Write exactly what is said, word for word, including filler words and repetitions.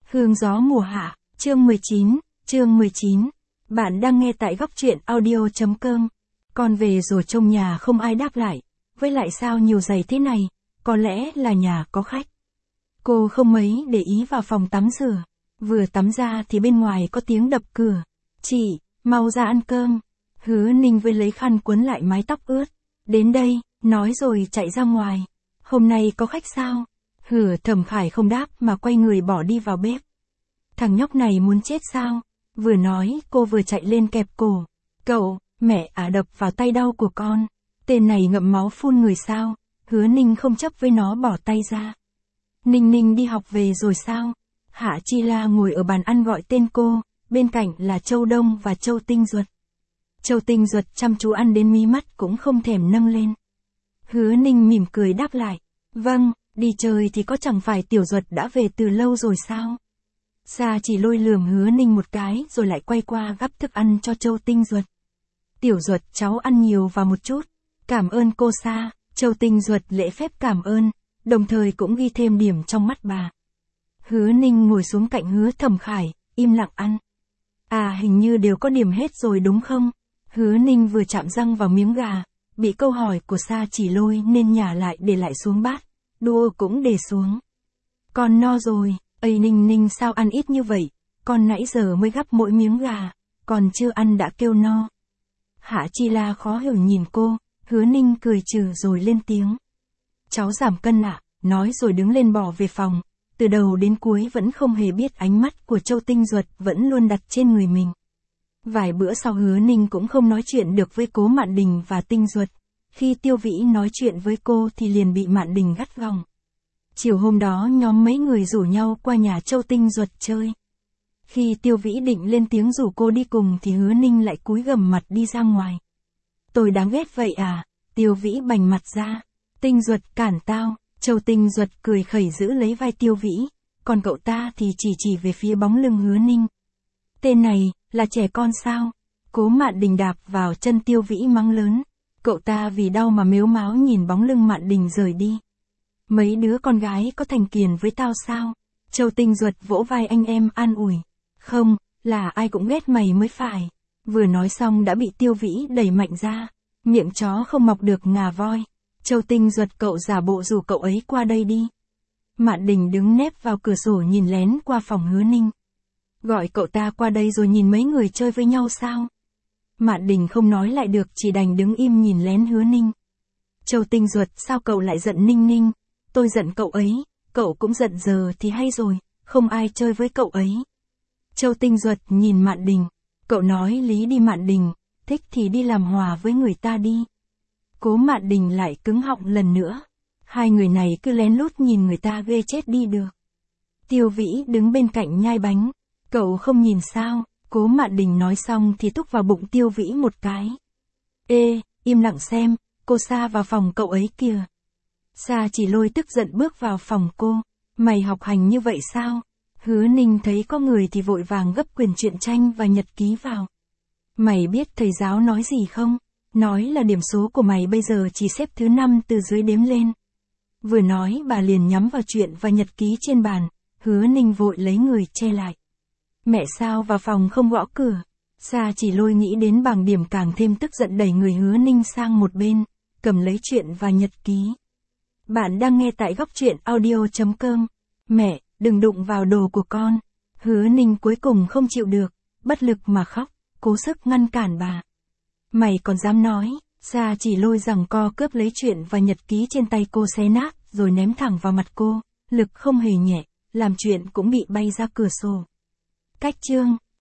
Hương gió mùa hạ, chương mười chín, chương mười chín. Bạn đang nghe tại góc truyện audio chấm com. Con về rồi trong nhà không ai đáp lại. Với lại sao nhiều giày thế này, có lẽ là nhà có khách. Cô không mấy để ý vào phòng tắm rửa. Vừa tắm ra thì bên ngoài có tiếng đập cửa. Chị, mau ra ăn cơm. Hứa Ninh với lấy khăn cuốn lại mái tóc ướt. Đến đây, nói rồi chạy ra ngoài. Hôm nay có khách sao? Hứa Thẩm Khải không đáp mà quay người bỏ đi vào bếp. Thằng nhóc này muốn chết sao? Vừa nói, cô vừa chạy lên kẹp cổ. Cậu, mẹ à đập vào tay đau của con. Tên này ngậm máu phun người sao? Hứa Ninh không chấp với nó bỏ tay ra. Ninh Ninh đi học về rồi sao? Hạ Chi La ngồi ở bàn ăn gọi tên cô, bên cạnh là Châu Đông và Châu Tinh Duật. Châu Tinh Duật chăm chú ăn đến mí mắt cũng không thèm nâng lên. Hứa Ninh mỉm cười đáp lại. Vâng, đi chơi thì có chẳng phải Tiểu Duật đã về từ lâu rồi sao? Sa chỉ lôi lườm Hứa Ninh một cái rồi lại quay qua gắp thức ăn cho Châu Tinh Duật. Tiểu Duật cháu ăn nhiều vào một chút. Cảm ơn cô Sa. Châu Tinh Duật lễ phép cảm ơn, đồng thời cũng ghi thêm điểm trong mắt bà. Hứa Ninh ngồi xuống cạnh Hứa Thẩm Khải, im lặng ăn. À hình như đều có điểm hết rồi đúng không? Hứa Ninh vừa chạm răng vào miếng gà, bị câu hỏi của Sa chỉ lôi nên nhả lại để lại xuống bát, đũa cũng để xuống. Con no rồi, ây Ninh Ninh sao ăn ít như vậy, con nãy giờ mới gắp mỗi miếng gà, còn chưa ăn đã kêu no. Hạ Chi La khó hiểu nhìn cô, Hứa Ninh cười trừ rồi lên tiếng. Cháu giảm cân ạ, à? Nói rồi đứng lên bỏ về phòng, từ đầu đến cuối vẫn không hề biết ánh mắt của Châu Tinh Duật vẫn luôn đặt trên người mình. Vài bữa sau Hứa Ninh cũng không nói chuyện được với Cố Mạn Đình và Tinh Duật. Khi Tiêu Vĩ nói chuyện với cô thì liền bị Mạn Đình gắt gỏng. Chiều hôm đó nhóm mấy người rủ nhau qua nhà Châu Tinh Duật chơi. Khi Tiêu Vĩ định lên tiếng rủ cô đi cùng thì Hứa Ninh lại cúi gằm mặt đi ra ngoài. Tôi đáng ghét vậy à? Tiêu Vĩ bành mặt ra. Tinh Duật cản tao. Châu Tinh Duật cười khẩy giữ lấy vai Tiêu Vĩ, còn cậu ta thì chỉ chỉ về phía bóng lưng Hứa Ninh. Tên này, là trẻ con sao? Cố Mạn Đình đạp vào chân Tiêu Vĩ mắng lớn. Cậu ta vì đau mà mếu máo nhìn bóng lưng Mạn Đình rời đi. Mấy đứa con gái có thành kiền với tao sao? Châu Tinh Duật vỗ vai anh em an ủi. Không, là ai cũng ghét mày mới phải. Vừa nói xong đã bị Tiêu Vĩ đẩy mạnh ra. Miệng chó không mọc được ngà voi. Châu Tinh Duật cậu giả bộ rủ cậu ấy qua đây đi. Mạn Đình đứng nép vào cửa sổ nhìn lén qua phòng Hứa Ninh. Gọi cậu ta qua đây rồi nhìn mấy người chơi với nhau sao? Mạn Đình không nói lại được chỉ đành đứng im nhìn lén Hứa Ninh. Châu Tinh Duật sao cậu lại giận Ninh Ninh? Tôi giận cậu ấy, cậu cũng giận giờ thì hay rồi, không ai chơi với cậu ấy. Châu Tinh Duật nhìn Mạn Đình. Cậu nói lý đi Mạn Đình, thích thì đi làm hòa với người ta đi. Cố Mạn Đình lại cứng họng lần nữa. Hai người này cứ lén lút nhìn người ta ghê chết đi được. Tiêu Vĩ đứng bên cạnh nhai bánh. Cậu không nhìn sao? Cố Mạn Đình nói xong thì túc vào bụng Tiêu Vĩ một cái. Ê, im lặng xem, cô Sa vào phòng cậu ấy kìa. Sa chỉ lôi tức giận bước vào phòng cô. Mày học hành như vậy sao? Hứa Ninh thấy có người thì vội vàng gấp quyển truyện tranh và nhật ký vào. Mày biết thầy giáo nói gì không? Nói là điểm số của mày bây giờ chỉ xếp thứ năm từ dưới đếm lên. Vừa nói bà liền nhắm vào truyện và nhật ký trên bàn. Hứa Ninh vội lấy người che lại. Mẹ sao vào phòng không gõ cửa? Sa chỉ lôi nghĩ đến bảng điểm càng thêm tức giận đẩy người Hứa Ninh sang một bên, cầm lấy truyện và nhật ký. Bạn đang nghe tại góc truyện audio chấm com. Mẹ, đừng đụng vào đồ của con. Hứa Ninh cuối cùng không chịu được, bất lực mà khóc, cố sức ngăn cản bà. Mày còn dám nói? Sa chỉ lôi giằng co cướp lấy truyện và nhật ký trên tay cô xé nát, rồi ném thẳng vào mặt cô, lực không hề nhẹ, làm chuyện cũng bị bay ra cửa sổ. Cách chương